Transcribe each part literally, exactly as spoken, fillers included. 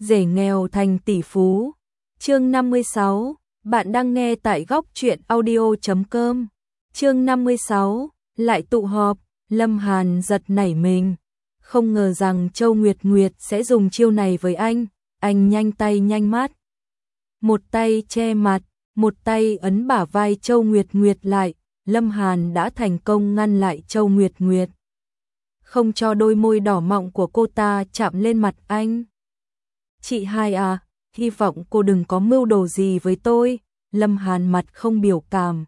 Rể nghèo thành tỷ phú. Chương năm mươi sáu, bạn đang nghe tại góc truyện audio chấm com. Chương năm mươi sáu, lại tụ họp, Lâm Hàn giật nảy mình. Không ngờ rằng Châu Nguyệt Nguyệt sẽ dùng chiêu này với anh, anh nhanh tay nhanh mắt. Một tay che mặt, một tay ấn bả vai Châu Nguyệt Nguyệt lại, Lâm Hàn đã thành công ngăn lại Châu Nguyệt Nguyệt. Không cho đôi môi đỏ mọng của cô ta chạm lên mặt anh. Chị hai à, hy vọng cô đừng có mưu đồ gì với tôi. Lâm Hàn mặt không biểu cảm,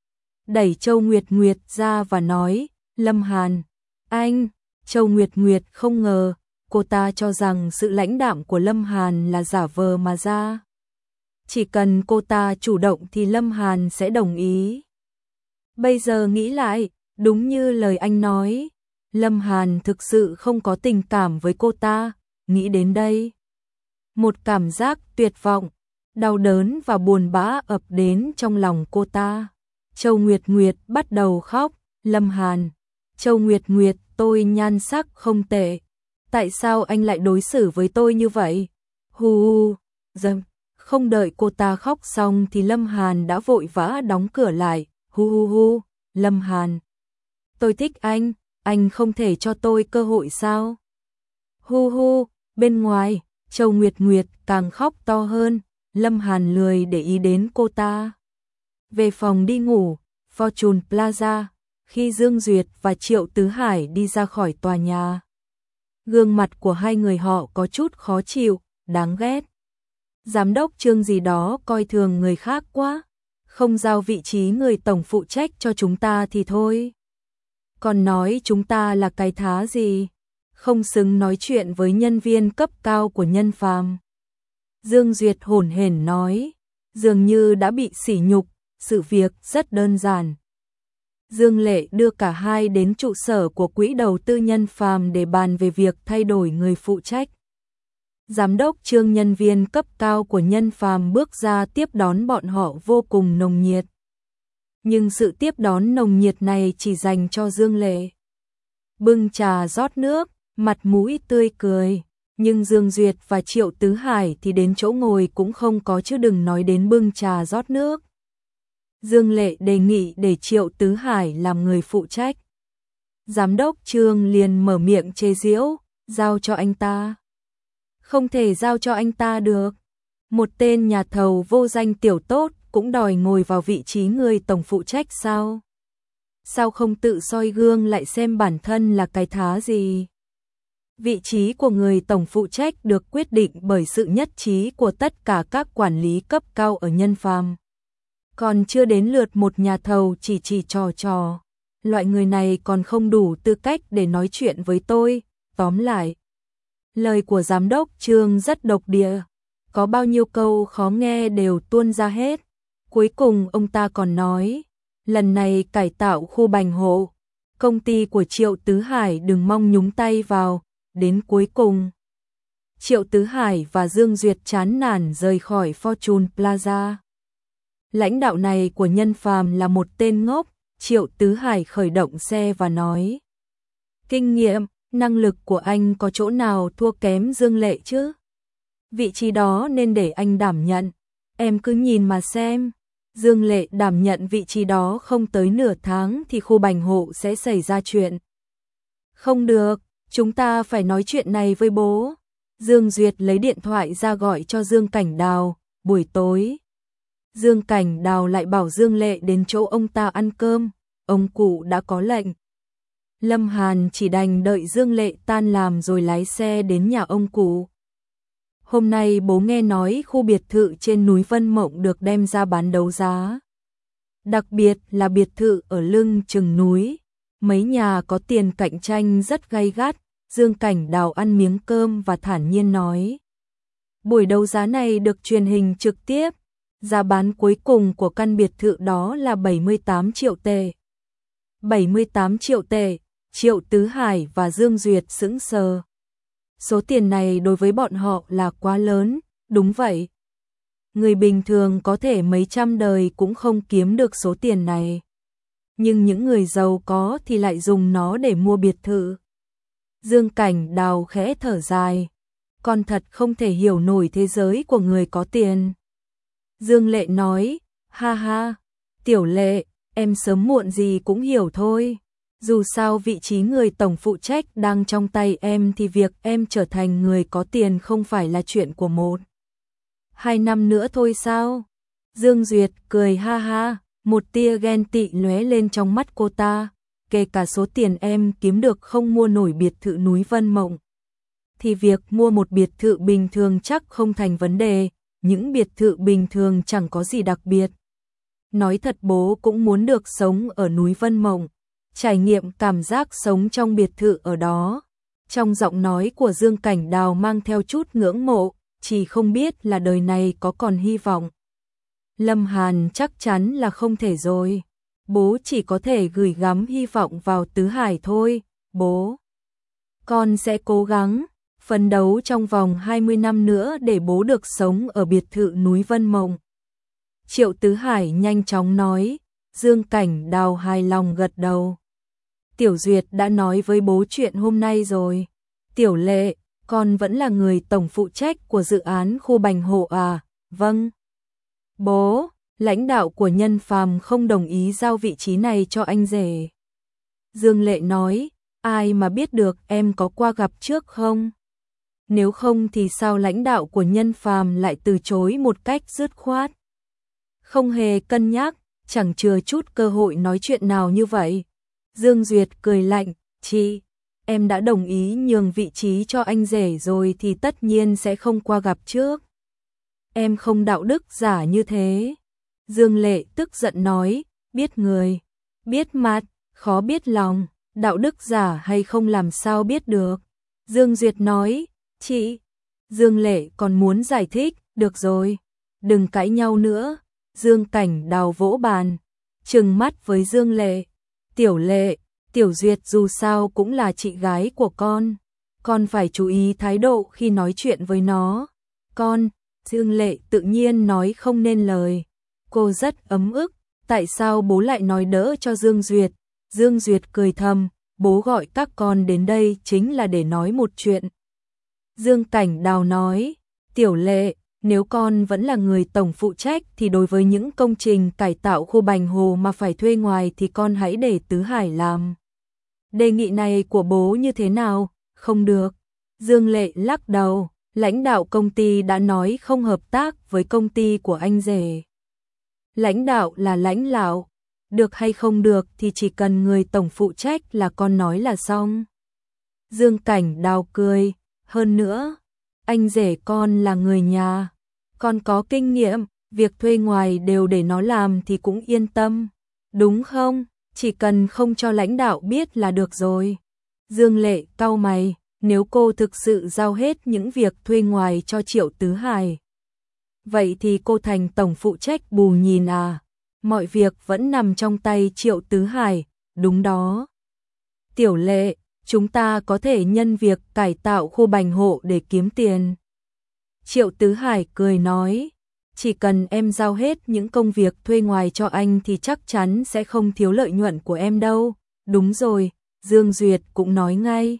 đẩy Châu Nguyệt Nguyệt ra và nói, Lâm Hàn, anh. Châu Nguyệt Nguyệt không ngờ, cô ta cho rằng sự lãnh đạm của Lâm Hàn là giả vờ mà ra. Chỉ cần cô ta chủ động thì Lâm Hàn sẽ đồng ý. Bây giờ nghĩ lại, đúng như lời anh nói, Lâm Hàn thực sự không có tình cảm với cô ta. Nghĩ đến đây, một cảm giác tuyệt vọng, đau đớn và buồn bã ập đến trong lòng cô ta. Châu Nguyệt Nguyệt bắt đầu khóc, Lâm Hàn, Châu Nguyệt Nguyệt, tôi nhan sắc không tệ, tại sao anh lại đối xử với tôi như vậy? Hu hu, dầm. Không đợi cô ta khóc xong thì Lâm Hàn đã vội vã đóng cửa lại. Hu hu hu, Lâm Hàn, tôi thích anh, anh không thể cho tôi cơ hội sao? Hu hu, bên ngoài, Châu Nguyệt Nguyệt càng khóc to hơn. Lâm Hàn lười để ý đến cô ta. Về phòng đi ngủ, Fortune Plaza, khi Dương Duyệt và Triệu Tứ Hải đi ra khỏi tòa nhà, gương mặt của hai người họ có chút khó chịu, đáng ghét. Giám đốc Trương gì đó coi thường người khác quá, không giao vị trí người tổng phụ trách cho chúng ta thì thôi, còn nói chúng ta là cái thá gì, không xứng nói chuyện với nhân viên cấp cao của Nhân Phàm. Dương Duyệt hổn hển nói, dường như đã bị sỉ nhục. Sự việc rất đơn giản. Dương Lệ đưa cả hai đến trụ sở của quỹ đầu tư Nhân Phàm để bàn về việc thay đổi người phụ trách. Giám đốc Trương, nhân viên cấp cao của Nhân Phàm bước ra tiếp đón bọn họ vô cùng nồng nhiệt. Nhưng sự tiếp đón nồng nhiệt này chỉ dành cho Dương Lệ. Bưng trà rót nước, mặt mũi tươi cười. Nhưng Dương Duyệt và Triệu Tứ Hải thì đến chỗ ngồi cũng không có, chứ đừng nói đến bưng trà rót nước. Dương Lệ đề nghị để Triệu Tứ Hải làm người phụ trách. Giám đốc Trương liền mở miệng chế giễu, giao cho anh ta. Không thể giao cho anh ta được. Một tên nhà thầu vô danh tiểu tốt cũng đòi ngồi vào vị trí người tổng phụ trách sao? Sao không tự soi gương lại xem bản thân là cái thá gì? Vị trí của người tổng phụ trách được quyết định bởi sự nhất trí của tất cả các quản lý cấp cao ở Nhân Phàm. Còn chưa đến lượt một nhà thầu chỉ chỉ trò trò. Loại người này còn không đủ tư cách để nói chuyện với tôi. Tóm lại, lời của giám đốc Trương rất độc địa. Có bao nhiêu câu khó nghe đều tuôn ra hết. Cuối cùng ông ta còn nói, lần này cải tạo khu Bành Hộ, công ty của Triệu Tứ Hải đừng mong nhúng tay vào. Đến cuối cùng, Triệu Tứ Hải và Dương Duyệt chán nản rời khỏi Fortune Plaza. Lãnh đạo này của Nhân Phàm là một tên ngốc. Triệu Tứ Hải khởi động xe và nói, kinh nghiệm, năng lực của anh có chỗ nào thua kém Dương Lệ chứ? Vị trí đó nên để anh đảm nhận. Em cứ nhìn mà xem. Dương Lệ đảm nhận vị trí đó không tới nửa tháng thì khu Bành Hộ sẽ xảy ra chuyện. Không được, chúng ta phải nói chuyện này với bố. Dương Duyệt lấy điện thoại ra gọi cho Dương Cảnh Đào. Buổi tối, Dương Cảnh Đào lại bảo Dương Lệ đến chỗ ông ta ăn cơm. Ông cụ đã có lệnh. Lâm Hàn chỉ đành đợi Dương Lệ tan làm rồi lái xe đến nhà ông cụ. Hôm nay bố nghe nói khu biệt thự trên núi Vân Mộng được đem ra bán đấu giá. Đặc biệt là biệt thự ở lưng chừng núi. Mấy nhà có tiền cạnh tranh rất gay gắt. Dương Cảnh Đào ăn miếng cơm và thản nhiên nói, buổi đấu giá này được truyền hình trực tiếp. Giá bán cuối cùng của căn biệt thự đó là bảy mươi tám triệu tệ. bảy mươi tám triệu tệ, Triệu Tứ Hải và Dương Duyệt sững sờ. Số tiền này đối với bọn họ là quá lớn, đúng vậy. Người bình thường có thể mấy trăm đời cũng không kiếm được số tiền này. Nhưng những người giàu có thì lại dùng nó để mua biệt thự. Dương Cảnh Đào khẽ thở dài. con thật không thể hiểu nổi thế giới của người có tiền. Dương Lệ nói, ha ha, Tiểu Lệ, em sớm muộn gì cũng hiểu thôi. Dù sao vị trí người tổng phụ trách đang trong tay em thì việc em trở thành người có tiền không phải là chuyện của một, hai năm nữa thôi sao? Dương Duyệt cười ha ha, một tia ghen tị lóe lên trong mắt cô ta, kể cả số tiền em kiếm được không mua nổi biệt thự núi Vân Mộng, thì việc mua một biệt thự bình thường chắc không thành vấn đề, những biệt thự bình thường chẳng có gì đặc biệt. Nói thật bố cũng muốn được sống ở núi Vân Mộng, trải nghiệm cảm giác sống trong biệt thự ở đó. Trong giọng nói của Dương Cảnh Đào mang theo chút ngưỡng mộ, chỉ không biết là đời này có còn hy vọng. Lâm Hàn chắc chắn là không thể rồi. Bố chỉ có thể gửi gắm hy vọng vào Tứ Hải thôi. Bố, con sẽ cố gắng, phấn đấu trong vòng hai mươi năm nữa để bố được sống ở biệt thự núi Vân Mộng. Triệu Tứ Hải nhanh chóng nói, Dương Cảnh Đào hài lòng gật đầu. Tiểu Duyệt đã nói với bố chuyện hôm nay rồi. Tiểu Lệ, con vẫn là người tổng phụ trách của dự án khu Bành Hộ à? Vâng. Bố, lãnh đạo của Nhân Phàm không đồng ý giao vị trí này cho anh rể. Dương Lệ nói, ai mà biết được em có qua gặp trước không? Nếu không thì sao lãnh đạo của Nhân Phàm lại từ chối một cách dứt khoát? Không hề cân nhắc, chẳng chừa chút cơ hội nói chuyện nào như vậy. Dương Duyệt cười lạnh, chị, em đã đồng ý nhường vị trí cho anh rể rồi thì tất nhiên sẽ không qua gặp trước. Em không đạo đức giả như thế. Dương Lệ tức giận nói, biết người, biết mặt, khó biết lòng, đạo đức giả hay không làm sao biết được. Dương Duyệt nói, chị, Dương Lệ còn muốn giải thích, được rồi, đừng cãi nhau nữa. Dương Cảnh Đào vỗ bàn, trừng mắt với Dương Lệ, Tiểu Lệ, Tiểu Duyệt dù sao cũng là chị gái của con, con phải chú ý thái độ khi nói chuyện với nó. Con, Dương Lệ tự nhiên nói không nên lời, cô rất ấm ức, tại sao bố lại nói đỡ cho Dương Duyệt? Dương Duyệt cười thầm, bố gọi các con đến đây chính là để nói một chuyện. Dương Cảnh Đào nói, Tiểu Lệ, nếu con vẫn là người tổng phụ trách thì đối với những công trình cải tạo khu Bành Hồ mà phải thuê ngoài thì con hãy để Tứ Hải làm. Đề nghị này của bố như thế nào? Không được. Dương Lệ lắc đầu, lãnh đạo công ty đã nói không hợp tác với công ty của anh rể. Lãnh đạo là lãnh đạo, được hay không được thì chỉ cần người tổng phụ trách là con nói là xong. Dương Cảnh Đào cười, hơn nữa, anh rể con là người nhà, con có kinh nghiệm, việc thuê ngoài đều để nó làm thì cũng yên tâm, đúng không? Chỉ cần không cho lãnh đạo biết là được rồi. Dương Lệ cau mày, nếu cô thực sự giao hết những việc thuê ngoài cho Triệu Tứ Hải, vậy thì cô thành tổng phụ trách bù nhìn à? Mọi việc vẫn nằm trong tay Triệu Tứ Hải, đúng đó. Tiểu Lệ, chúng ta có thể nhân việc cải tạo khu Bành Hộ để kiếm tiền. Triệu Tứ Hải cười nói, chỉ cần em giao hết những công việc thuê ngoài cho anh thì chắc chắn sẽ không thiếu lợi nhuận của em đâu. Đúng rồi, Dương Duyệt cũng nói ngay.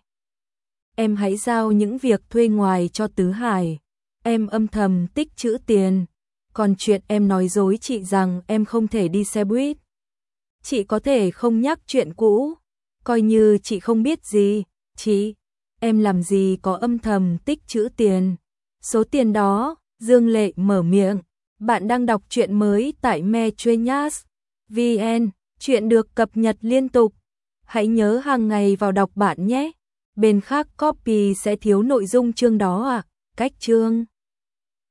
Em hãy giao những việc thuê ngoài cho Tứ Hải, em âm thầm tích trữ tiền. Còn chuyện em nói dối chị rằng em không thể đi xe buýt, chị có thể không nhắc chuyện cũ, coi như chị không biết gì. Chị, em làm gì có âm thầm tích trữ tiền. Số tiền đó, Dương Lệ mở miệng. Bạn đang đọc truyện mới tại Metrenyas chấm vn, truyện được cập nhật liên tục. Hãy nhớ hàng ngày vào đọc bạn nhé. Bên khác copy sẽ thiếu nội dung chương đó à? Cách chương